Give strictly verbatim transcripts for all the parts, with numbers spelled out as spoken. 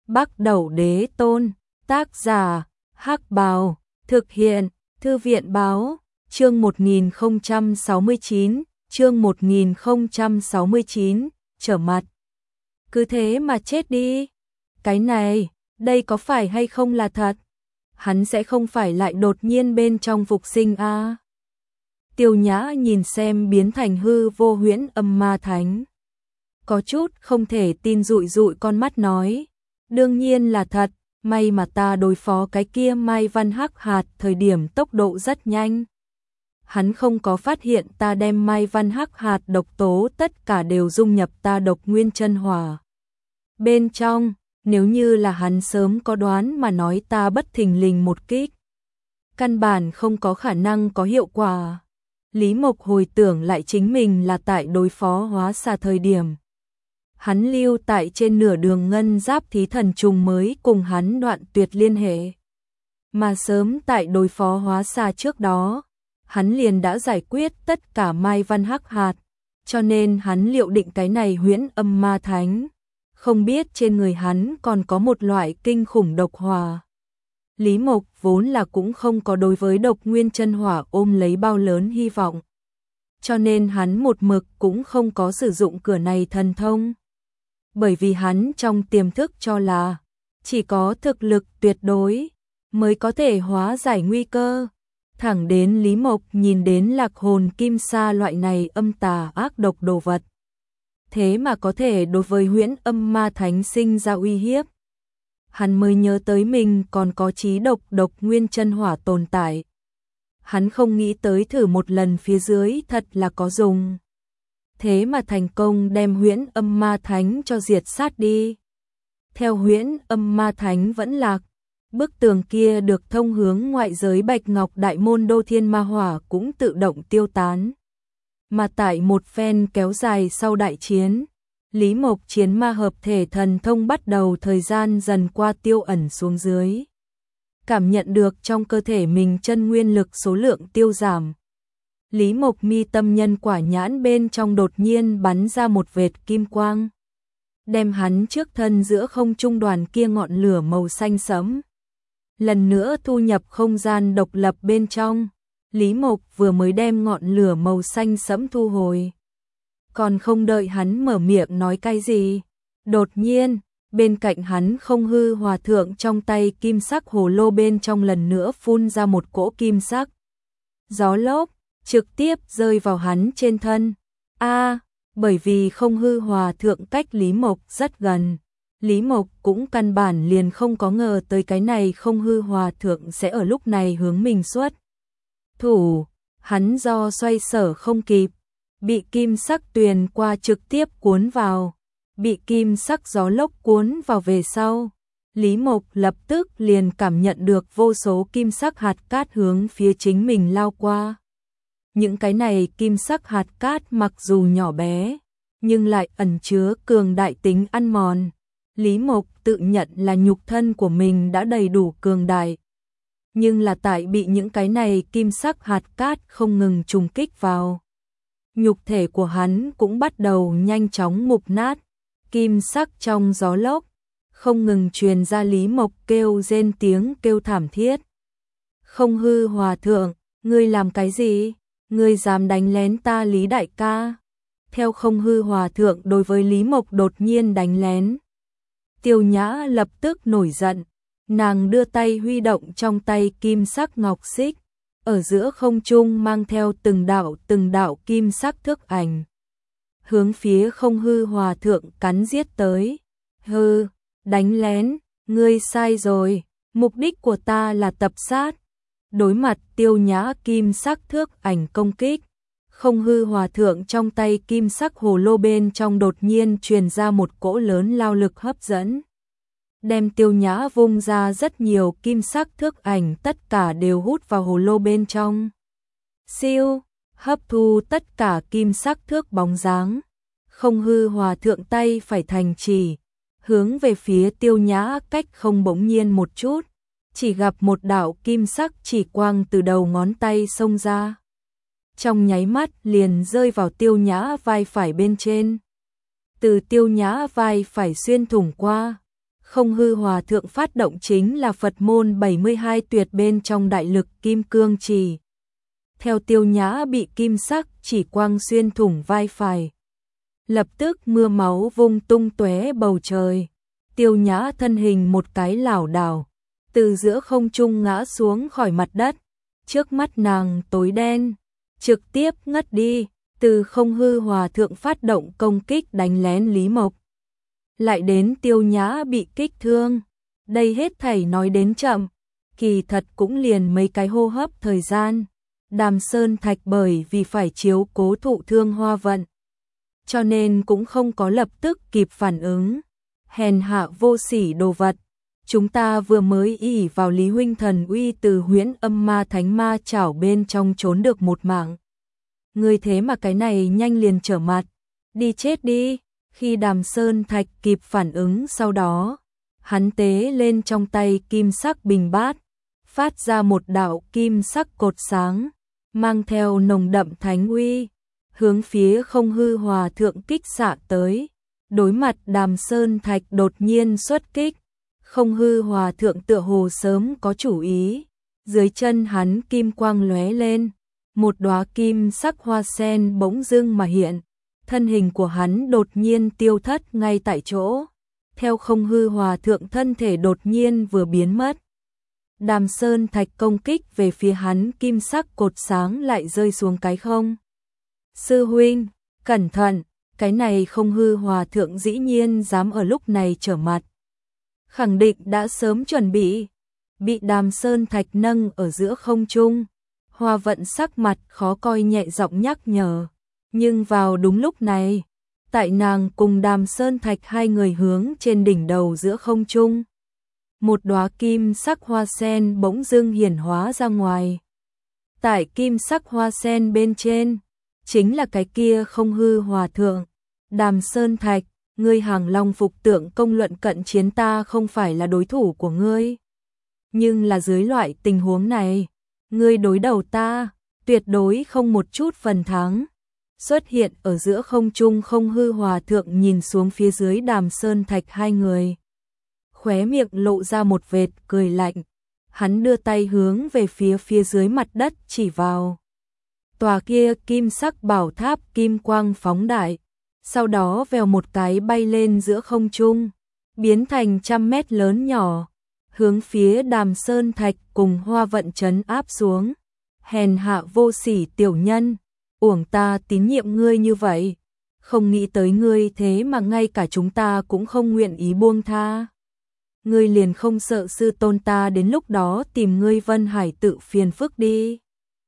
Bắc Đẩu Đế Tôn, tác giả, Hắc Bào, thực hiện, Thư viện Báo, chương một nghìn không trăm sáu mươi chín, chương một nghìn không trăm sáu mươi chín, trở mặt. Cứ thế mà chết đi. Cái này, đây có phải hay không là thật? Hắn sẽ không phải lại đột nhiên bên trong phục sinh a? À? Tiêu Nhã nhìn xem biến thành hư vô huyễn âm ma thánh. Có chút không thể tin dụi dụi con mắt nói. Đương nhiên là thật, may mà ta đối phó cái kia Mai Văn Hắc Hạt thời điểm tốc độ rất nhanh. Hắn không có phát hiện ta đem Mai Văn Hắc Hạt độc tố tất cả đều dung nhập ta độc nguyên chân hỏa. Bên trong, nếu như là hắn sớm có đoán mà nói ta bất thình lình một kích. Căn bản không có khả năng có hiệu quả. Lý Mộc hồi tưởng lại chính mình là tại đối phó hóa xà thời điểm. Hắn lưu tại trên nửa đường ngân giáp thí thần trùng mới cùng hắn đoạn tuyệt liên hệ. Mà sớm tại đối phó hóa xà trước đó, hắn liền đã giải quyết tất cả Mai Văn Hắc Hạt, cho nên hắn liệu định cái này huyễn âm ma thánh. Không biết trên người hắn còn có một loại kinh khủng độc hỏa. Lý Mộc vốn là cũng không có đối với độc nguyên chân hỏa ôm lấy bao lớn hy vọng. Cho nên hắn một mực cũng không có sử dụng cửa này thần thông. Bởi vì hắn trong tiềm thức cho là chỉ có thực lực tuyệt đối mới có thể hóa giải nguy cơ. Thẳng đến Lý Mộc nhìn đến lạc hồn kim sa loại này âm tà ác độc đồ vật. Thế mà có thể đối với huyễn âm ma thánh sinh ra uy hiếp. Hắn mới nhớ tới mình còn có chí độc độc nguyên chân hỏa tồn tại. Hắn không nghĩ tới thử một lần phía dưới thật là có dùng. Thế mà thành công đem huyễn âm ma thánh cho diệt sát đi. Theo huyễn âm ma thánh vẫn lạc, bức tường kia được thông hướng ngoại giới Bạch Ngọc Đại Môn Đô Thiên Ma Hỏa cũng tự động tiêu tán. Mà tại một phen kéo dài sau đại chiến, Lý Mộc chiến ma hợp thể thần thông bắt đầu thời gian dần qua tiêu ẩn xuống dưới. Cảm nhận được trong cơ thể mình chân nguyên lực số lượng tiêu giảm. Lý Mộc mi tâm nhân quả nhãn bên trong đột nhiên bắn ra một vệt kim quang. Đem hắn trước thân giữa không trung đoàn kia ngọn lửa màu xanh sẫm. Lần nữa thu nhập không gian độc lập bên trong. Lý Mộc vừa mới đem ngọn lửa màu xanh sẫm thu hồi. Còn không đợi hắn mở miệng nói cái gì. Đột nhiên, bên cạnh hắn không hư hòa thượng trong tay kim sắc hồ lô bên trong lần nữa phun ra một cỗ kim sắc. Gió lốc, trực tiếp rơi vào hắn trên thân. A, bởi vì không hư hòa thượng cách Lý Mộc rất gần. Lý Mộc cũng căn bản liền không có ngờ tới cái này không hư hòa thượng sẽ ở lúc này hướng mình xuất thủ, hắn do xoay sở không kịp, bị kim sắc tuyền qua trực tiếp cuốn vào, bị kim sắc gió lốc cuốn vào về sau. Lý Mộc lập tức liền cảm nhận được vô số kim sắc hạt cát hướng phía chính mình lao qua. Những cái này kim sắc hạt cát mặc dù nhỏ bé, nhưng lại ẩn chứa cường đại tính ăn mòn. Lý Mộc tự nhận là nhục thân của mình đã đầy đủ cường đại. Nhưng là tại bị những cái này kim sắc hạt cát không ngừng trùng kích vào. Nhục thể của hắn cũng bắt đầu nhanh chóng mục nát. Kim sắc trong gió lốc, không ngừng truyền ra Lý Mộc kêu rên tiếng kêu thảm thiết. Không hư hòa thượng, ngươi làm cái gì? Ngươi dám đánh lén ta Lý đại ca? Theo không hư hòa thượng đối với Lý Mộc đột nhiên đánh lén. Tiêu Nhã lập tức nổi giận. Nàng đưa tay huy động trong tay kim sắc ngọc xích, ở giữa không trung mang theo từng đạo từng đạo kim sắc thước ảnh. Hướng phía không hư hòa thượng cắn giết tới. Hư, đánh lén, ngươi sai rồi, mục đích của ta là tập sát. Đối mặt Tiêu Nhã kim sắc thước ảnh công kích, không hư hòa thượng trong tay kim sắc hồ lô bên trong đột nhiên truyền ra một cỗ lớn lao lực hấp dẫn. Đem Tiêu Nhã vung ra rất nhiều kim sắc thước ảnh tất cả đều hút vào hồ lô bên trong. Siêu, hấp thu tất cả kim sắc thước bóng dáng. Không hư hòa thượng tay phải thành chỉ, hướng về phía Tiêu Nhã cách không bỗng nhiên một chút, chỉ gặp một đạo kim sắc chỉ quang từ đầu ngón tay xông ra. Trong nháy mắt liền rơi vào Tiêu Nhã vai phải bên trên. Từ Tiêu Nhã vai phải xuyên thủng qua. Không hư hòa thượng phát động chính là Phật môn bảy mươi hai tuyệt bên trong đại lực kim cương chỉ. Theo Tiêu Nhã bị kim sắc chỉ quang xuyên thủng vai phải. Lập tức mưa máu vung tung tóe bầu trời. Tiêu Nhã thân hình một cái lảo đảo, từ giữa không trung ngã xuống khỏi mặt đất. Trước mắt nàng tối đen, trực tiếp ngất đi. Từ không hư hòa thượng phát động công kích đánh lén Lý Mộc, lại đến Tiêu Nhã bị kích thương. Đây hết thảy nói đến chậm, kỳ thật cũng liền mấy cái hô hấp thời gian. Đàm Sơn Thạch bởi vì phải chiếu cố thụ thương Hoa Vận, cho nên cũng không có lập tức kịp phản ứng. Hèn hạ vô sỉ đồ vật, chúng ta vừa mới ỷ vào Lý huynh thần uy từ huyễn âm ma thánh ma chảo bên trong trốn được một mạng. Người thế mà cái này nhanh liền trở mặt, đi chết đi. Khi Đàm Sơn Thạch kịp phản ứng sau đó, hắn tế lên trong tay kim sắc bình bát, phát ra một đạo kim sắc cột sáng, mang theo nồng đậm thánh uy, hướng phía không hư hòa thượng kích xạ tới. Đối mặt Đàm Sơn Thạch đột nhiên xuất kích, không hư hòa thượng tựa hồ sớm có chủ ý, dưới chân hắn kim quang lóe lên, một đóa kim sắc hoa sen bỗng dưng mà hiện. Thân hình của hắn đột nhiên tiêu thất ngay tại chỗ, theo không hư hòa thượng thân thể đột nhiên vừa biến mất. Đàm Sơn Thạch công kích về phía hắn kim sắc cột sáng lại rơi xuống cái không. Sư huynh, cẩn thận, cái này không hư hòa thượng dĩ nhiên dám ở lúc này trở mặt. Khẳng định đã sớm chuẩn bị, bị Đàm Sơn Thạch nâng ở giữa không trung. Hoa Vận sắc mặt khó coi nhẹ giọng nhắc nhở. Nhưng vào đúng lúc này, tại nàng cùng Đàm Sơn Thạch hai người hướng trên đỉnh đầu giữa không trung, một đóa kim sắc hoa sen bỗng dưng hiển hóa ra ngoài. Tại kim sắc hoa sen bên trên, chính là cái kia không hư hòa thượng. Đàm Sơn Thạch, ngươi hàng long phục tượng công luận cận chiến ta không phải là đối thủ của ngươi. Nhưng là dưới loại tình huống này, ngươi đối đầu ta, tuyệt đối không một chút phần thắng. Xuất hiện ở giữa không trung không hư hòa thượng nhìn xuống phía dưới Đàm Sơn Thạch hai người. Khóe miệng lộ ra một vệt cười lạnh. Hắn đưa tay hướng về phía phía dưới mặt đất chỉ vào. Tòa kia kim sắc bảo tháp kim quang phóng đại. Sau đó vèo một cái bay lên giữa không trung, biến thành trăm mét lớn nhỏ, hướng phía Đàm Sơn Thạch cùng Hoa Vận trấn áp xuống. Hèn hạ vô sỉ tiểu nhân, uổng ta tín nhiệm ngươi như vậy, không nghĩ tới ngươi thế mà ngay cả chúng ta cũng không nguyện ý buông tha. Ngươi liền không sợ sư tôn ta đến lúc đó tìm ngươi Vân Hải tự phiền phức đi.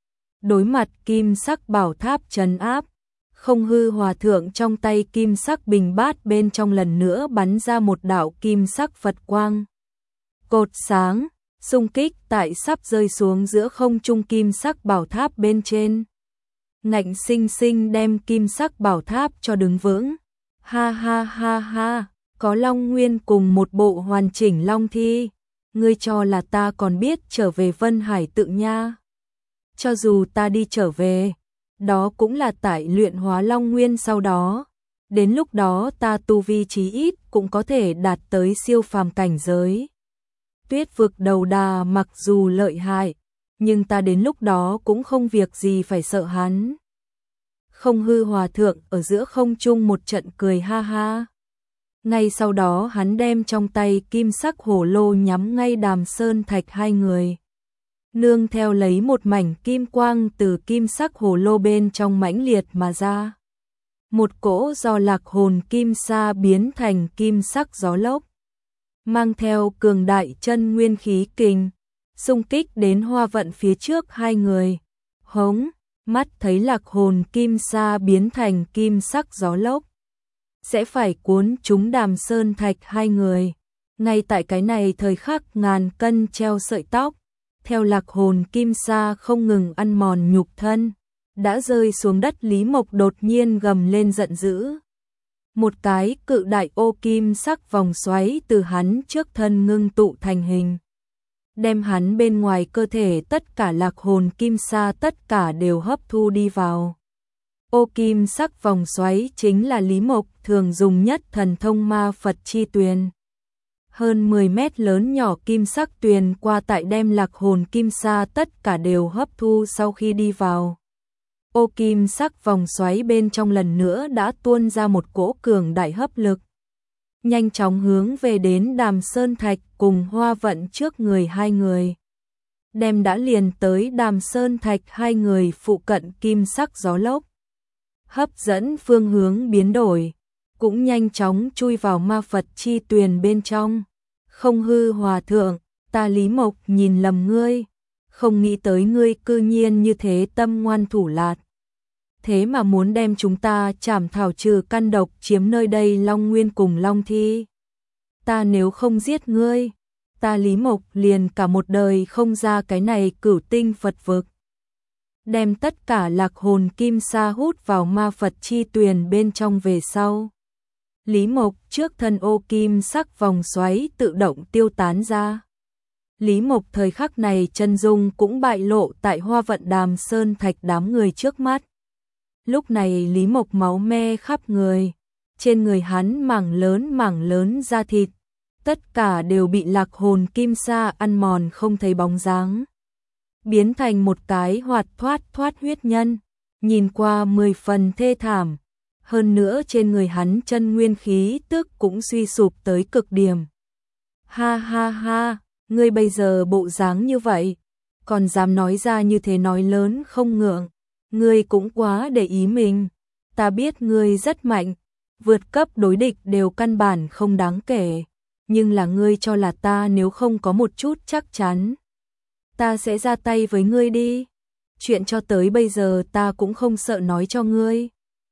Đối mặt kim sắc bảo tháp trấn áp, không hư hòa thượng trong tay kim sắc bình bát bên trong lần nữa bắn ra một đạo kim sắc Phật quang. Cột sáng, xung kích tại sắp rơi xuống giữa không trung kim sắc bảo tháp bên trên. Ngạnh sinh sinh đem kim sắc bảo tháp cho đứng vững. Ha ha ha ha, có Long Nguyên cùng một bộ hoàn chỉnh Long thi. Ngươi cho là ta còn biết trở về Vân Hải tự nha. Cho dù ta đi trở về, đó cũng là tại luyện hóa Long Nguyên sau đó. Đến lúc đó ta tu vi chí ít cũng có thể đạt tới siêu phàm cảnh giới. Tuyết vực đầu đà mặc dù lợi hại, nhưng ta đến lúc đó cũng không việc gì phải sợ hắn. Không hư hòa thượng ở giữa không trung một trận cười ha ha. Ngay sau đó hắn đem trong tay kim sắc hổ lô nhắm ngay Đàm Sơn Thạch hai người. Nương theo lấy một mảnh kim quang từ kim sắc hổ lô bên trong mãnh liệt mà ra. Một cỗ do lạc hồn kim sa biến thành kim sắc gió lốc, mang theo cường đại chân nguyên khí kình, xung kích đến Hoa Vận phía trước hai người. Hống, mắt thấy lạc hồn kim sa biến thành kim sắc gió lốc, sẽ phải cuốn chúng Đàm Sơn Thạch hai người. Ngay tại cái này thời khắc ngàn cân treo sợi tóc, theo lạc hồn kim sa không ngừng ăn mòn nhục thân, đã rơi xuống đất Lý Mộc đột nhiên gầm lên giận dữ. Một cái cự đại ô kim sắc vòng xoáy từ hắn trước thân ngưng tụ thành hình, đem hắn bên ngoài cơ thể tất cả lạc hồn kim sa tất cả đều hấp thu đi vào. Ô kim sắc vòng xoáy chính là Lý Mộc thường dùng nhất thần thông ma Phật chi tuyền. Hơn mười mét lớn nhỏ kim sắc tuyền qua tại đem lạc hồn kim sa tất cả đều hấp thu sau khi đi vào. Ô kim sắc vòng xoáy bên trong lần nữa đã tuôn ra một cỗ cường đại hấp lực. Nhanh chóng hướng về đến Đàm Sơn Thạch cùng Hoa Vận trước người hai người. Đem đã liền tới Đàm Sơn Thạch hai người phụ cận kim sắc gió lốc. Hấp dẫn phương hướng biến đổi, cũng nhanh chóng chui vào ma Phật chi tuyền bên trong. Không hư hòa thượng, ta Lý Mộc nhìn lầm ngươi, không nghĩ tới ngươi cư nhiên như thế tâm ngoan thủ lạt. Thế mà muốn đem chúng ta trảm thảo trừ căn độc chiếm nơi đây Long Nguyên cùng Long Thi. Ta nếu không giết ngươi, ta Lý Mộc liền cả một đời không ra cái này cửu tinh Phật vực. Đem tất cả lạc hồn kim sa hút vào ma Phật chi tuyền bên trong về sau. Lý Mộc trước thân ô kim sắc vòng xoáy tự động tiêu tán ra. Lý Mộc thời khắc này chân dung cũng bại lộ tại Hoa Vận Đàm Sơn Thạch đám người trước mắt. Lúc này Lý Mộc máu me khắp người, trên người hắn mảng lớn mảng lớn da thịt, tất cả đều bị lạc hồn kim sa ăn mòn không thấy bóng dáng. Biến thành một cái hoạt thoát thoát huyết nhân, nhìn qua mười phần thê thảm. Hơn nữa trên người hắn chân nguyên khí tức cũng suy sụp tới cực điểm. Ha ha ha, ngươi bây giờ bộ dáng như vậy, còn dám nói ra như thế nói lớn không ngượng. Ngươi cũng quá để ý mình, ta biết ngươi rất mạnh, vượt cấp đối địch đều căn bản không đáng kể, nhưng là ngươi cho là ta nếu không có một chút chắc chắn, ta sẽ ra tay với ngươi đi. Chuyện cho tới bây giờ ta cũng không sợ nói cho ngươi.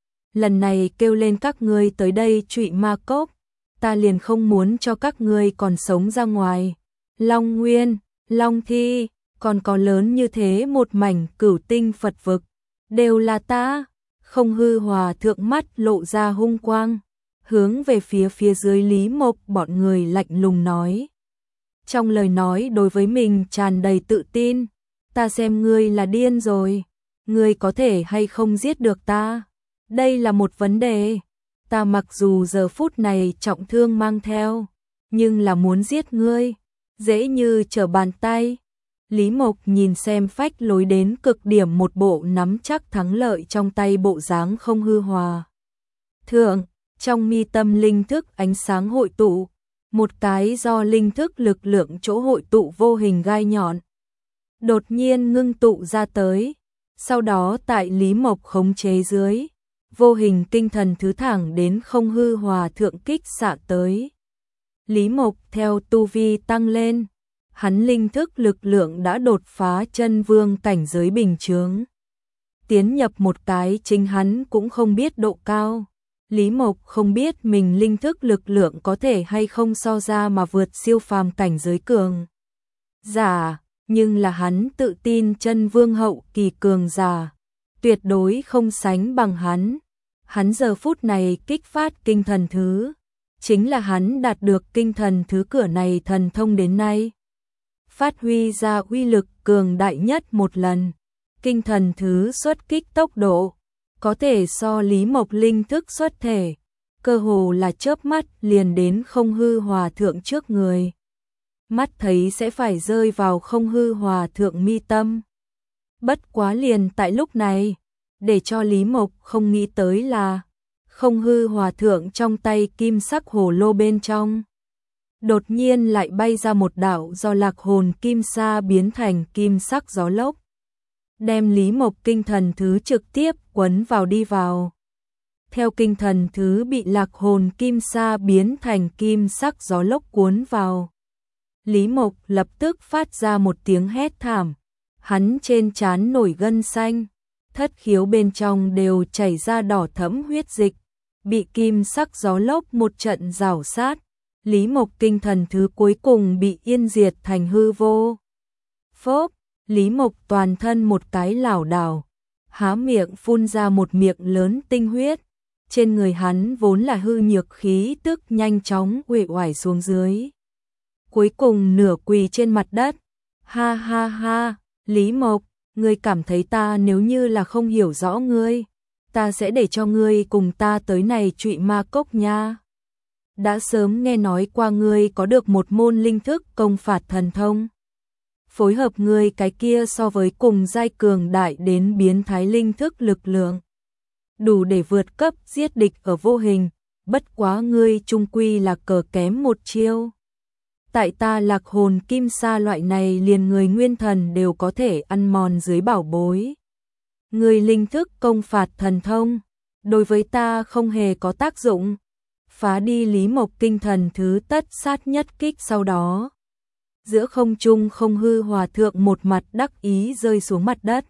Lần này kêu lên các ngươi tới đây trụy ma cốc, ta liền không muốn cho các ngươi còn sống ra ngoài. Long Nguyên, Long Thi, còn có lớn như thế một mảnh cửu tinh Phật vực, đều là ta. Không hư hòa thượng mắt lộ ra hung quang, hướng về phía phía dưới Lý Mộc bọn người lạnh lùng nói. Trong lời nói đối với mình tràn đầy tự tin, ta xem ngươi là điên rồi, ngươi có thể hay không giết được ta? Đây là một vấn đề, ta mặc dù giờ phút này trọng thương mang theo, nhưng là muốn giết ngươi, dễ như trở bàn tay. Lý Mộc nhìn xem phách lối đến cực điểm một bộ nắm chắc thắng lợi trong tay bộ dáng không hư hòa. Thượng, trong mi tâm linh thức ánh sáng hội tụ, một cái do linh thức lực lượng chỗ hội tụ vô hình gai nhọn. Đột nhiên ngưng tụ ra tới, sau đó tại Lý Mộc khống chế dưới, vô hình kinh thần thứ thẳng đến không hư hòa thượng kích xạ tới. Lý Mộc theo tu vi tăng lên, hắn linh thức lực lượng đã đột phá chân vương cảnh giới bình chướng. Tiến nhập một cái chính hắn cũng không biết độ cao. Lý Mộc không biết mình linh thức lực lượng có thể hay không so ra mà vượt siêu phàm cảnh giới cường giả, nhưng là hắn tự tin chân vương hậu kỳ cường giả, tuyệt đối không sánh bằng hắn. Hắn giờ phút này kích phát kinh thần thứ, chính là hắn đạt được kinh thần thứ cửa này thần thông đến nay. Phát huy ra uy lực cường đại nhất một lần, kinh thần thứ xuất kích tốc độ, có thể so Lý Mộc linh thức xuất thể, cơ hồ là chớp mắt liền đến không hư hòa thượng trước người. Mắt thấy sẽ phải rơi vào không hư hòa thượng mi tâm. Bất quá liền tại lúc này, để cho Lý Mộc không nghĩ tới là, không hư hòa thượng trong tay kim sắc hồ lô bên trong. Đột nhiên lại bay ra một đạo do lạc hồn kim sa biến thành kim sắc gió lốc. Đem Lý Mộc kinh thần thứ trực tiếp quấn vào đi vào. Theo kinh thần thứ bị lạc hồn kim sa biến thành kim sắc gió lốc cuốn vào. Lý Mộc lập tức phát ra một tiếng hét thảm. Hắn trên trán nổi gân xanh, thất khiếu bên trong đều chảy ra đỏ thẫm huyết dịch, bị kim sắc gió lốc một trận rào sát. Lý Mộc kinh thần thứ cuối cùng bị yên diệt thành hư vô. Phốp, Lý Mộc toàn thân một cái lảo đảo, há miệng phun ra một miệng lớn tinh huyết. Trên người hắn vốn là hư nhược khí tức nhanh chóng uể oải xuống dưới. Cuối cùng nửa quỳ trên mặt đất. Ha ha ha, Lý Mộc, ngươi cảm thấy ta nếu như là không hiểu rõ ngươi, ta sẽ để cho ngươi cùng ta tới này trụy ma cốc nha. đã sớm nghe nói qua ngươi có được một môn linh thức công phạt thần thông. Phối hợp ngươi cái kia so với cùng giai cường đại đến biến thái linh thức lực lượng, đủ để vượt cấp giết địch ở vô hình, bất quá ngươi chung quy là cờ kém một chiêu. Tại ta Lạc Hồn Kim Sa loại này liền người nguyên thần đều có thể ăn mòn dưới bảo bối. Ngươi linh thức công phạt thần thông, đối với ta không hề có tác dụng. Phá đi Lý Mộc Kinh Thần thứ tất sát nhất kích sau đó. Giữa không trung không hư hòa thượng một mặt đắc ý rơi xuống mặt đất.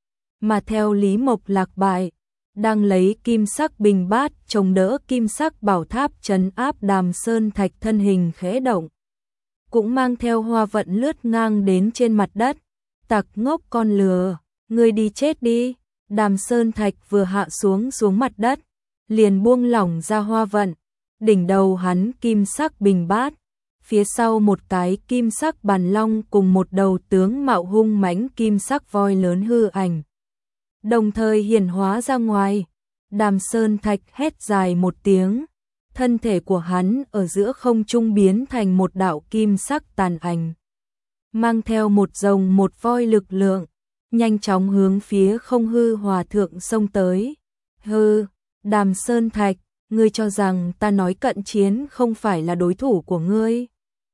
Mà theo Lý Mộc lạc bại, đang lấy kim sắc bình bát chống đỡ kim sắc bảo tháp trấn áp Đàm Sơn Thạch thân hình khẽ động. Cũng mang theo hoa vận lướt ngang đến trên mặt đất. Tặc ngốc con lừa, ngươi đi chết đi. Đàm Sơn Thạch vừa hạ xuống xuống mặt đất, liền buông lỏng ra hoa vận. Đỉnh đầu hắn kim sắc bình bát, phía sau một cái kim sắc bàn long cùng một đầu tướng mạo hung mãnh kim sắc voi lớn hư ảnh. Đồng thời hiển hóa ra ngoài, Đàm Sơn Thạch hét dài một tiếng, thân thể của hắn ở giữa không trung biến thành một đạo kim sắc tàn ảnh. Mang theo một rồng một voi lực lượng, nhanh chóng hướng phía không hư hòa thượng xông tới. Hừ, Đàm Sơn Thạch, ngươi cho rằng ta nói cận chiến không phải là đối thủ của ngươi.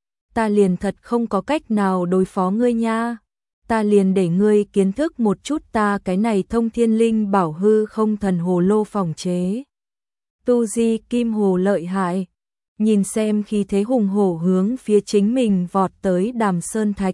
Ta liền thật không có cách nào đối phó ngươi nha. Ta liền để ngươi kiến thức một chút ta cái này thông thiên linh bảo hư không thần hồ lô phòng chế. Tu di kim hồ lợi hại. Nhìn xem khi thế hùng hổ hướng phía chính mình vọt tới Đàm Sơn Thạch.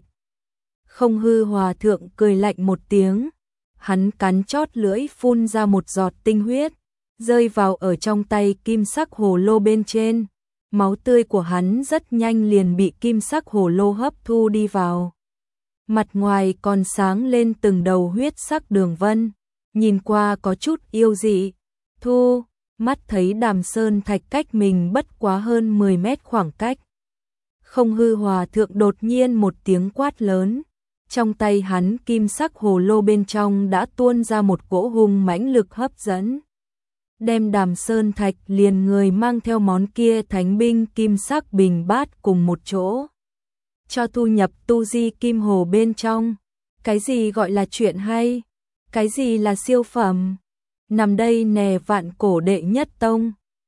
Không hư hòa thượng cười lạnh một tiếng. Hắn cắn chót lưỡi phun ra một giọt tinh huyết, rơi vào ở trong tay kim sắc hồ lô bên trên. Máu tươi của hắn rất nhanh liền bị kim sắc hồ lô hấp thu đi vào. Mặt ngoài còn sáng lên từng đầu huyết sắc đường vân, nhìn qua có chút yêu dị. Thu, mắt thấy Đàm Sơn Thạch cách mình bất quá hơn mười mét khoảng cách. Không hư hòa thượng đột nhiên một tiếng quát lớn. Trong tay hắn kim sắc hồ lô bên trong đã tuôn ra một cỗ hung mãnh lực hấp dẫn. Đem Đàm Sơn Thạch liền người mang theo món kia thánh binh kim sắc bình bát cùng một chỗ. Cho thu nhập tu di kim hồ bên trong. Cái gì gọi là chuyện hay? Cái gì là siêu phẩm? Nằm đây nè vạn cổ đệ nhất tông.